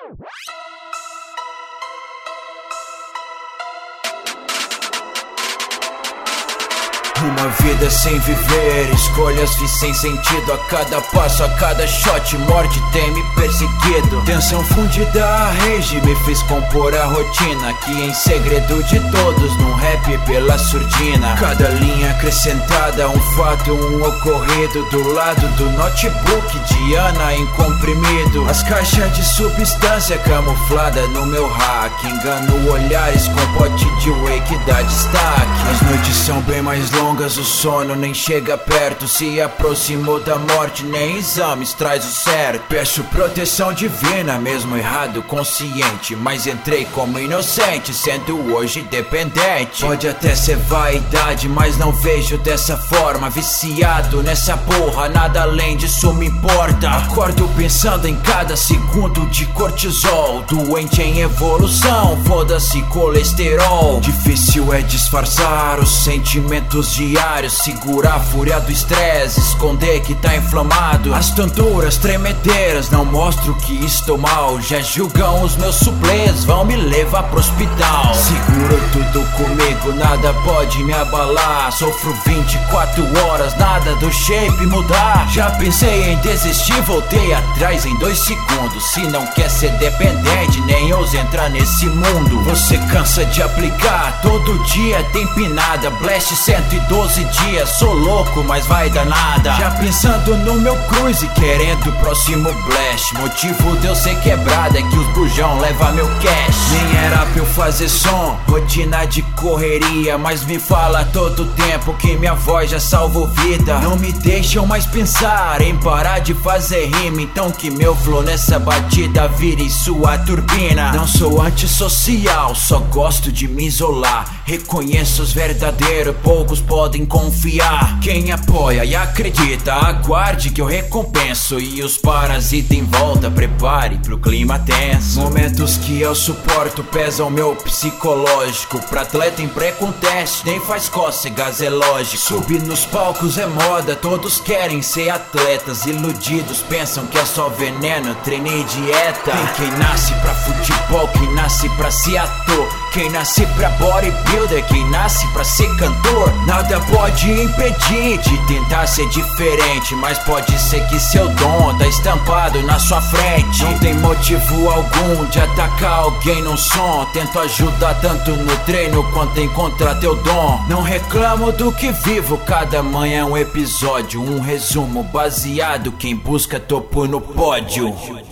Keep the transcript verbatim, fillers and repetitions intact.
Uma vida sem viver, escolhas fiz sem sentido. A cada passo, a cada shot, morde tem me perseguido. Tensão fundida, a rage me fez compor a rotina, que em segredo de todos, num rap pela surdina. Cada linha acrescentada, um fato, um ocorrido. Do lado do notebook, Diana em comprimido. As caixas de substância camuflada no meu hack, engano olhares com pote de whey que dá destaque. As noites são bem mais longas, o sono nem chega perto. Se aproximou da morte, nem exames traz o certo. Peço proteção divina, mesmo errado, consciente, mas entrei como inocente, sendo hoje dependente. Pode até ser vaidade, mas não vejo dessa forma. Viciado nessa porra, nada além disso me importa. Acordo pensando em cada segundo de cortisol, doente em evolução, foda-se colesterol. Difícil é disfarçar os sentimentos diários, segurar a fúria do estresse, esconder que tá inflamado. As tonturas tremedeiras não mostro que estou mal, já julgam os meus suplês, vão me levar pro hospital. Seguro tudo comigo, nada pode me abalar. Sofro vinte e quatro horas, nada do shape mudar. Já pensei em desistir, voltei atrás em dois segundos. Se não quer ser dependente, nem ousa entrar nesse mundo. Você cansa de aplicar, todo dia tem pinada. Blast cento e doze dias, sou louco, mas vai dar nada. Já pensando no meu cruise, querendo o próximo blast. Motivo de eu ser quebrado é que os bujão leva meu cash. Nem era pra eu fazer som, rotina de correria, mas me fala todo tempo que minha voz já salvou vida. Não me deixam mais pensar em parar de fazer rima, então que meu flow nessa batida vire sua turbina. Não sou antissocial, só gosto de me isolar. Reconheço os verdadeiros, poucos podem confiar. Quem apoia e acredita, aguarde que eu recompenso. E os parasitas em volta, prepare pro clima tenso. Momentos que eu suporto pesam meu psicológico. Pra atleta em pré-conteste, nem faz cócegas, é lógico. Subir nos palcos é moda, todos querem ser atletas. Iludidos pensam que é só veneno, treino e dieta. Tem quem nasce pra futebol, quem nasce pra ser ator, quem nasce pra bodybuilder, quem nasce pra ser cantor. Nada pode impedir de tentar ser diferente, mas pode ser que seu dom tá estampado na sua frente. Não tem motivo algum de atacar alguém num som. Tento ajudar tanto no treino quanto encontrar teu dom. Não reclamo do que vivo, cada manhã é um episódio, um resumo baseado, quem busca topo no pódio.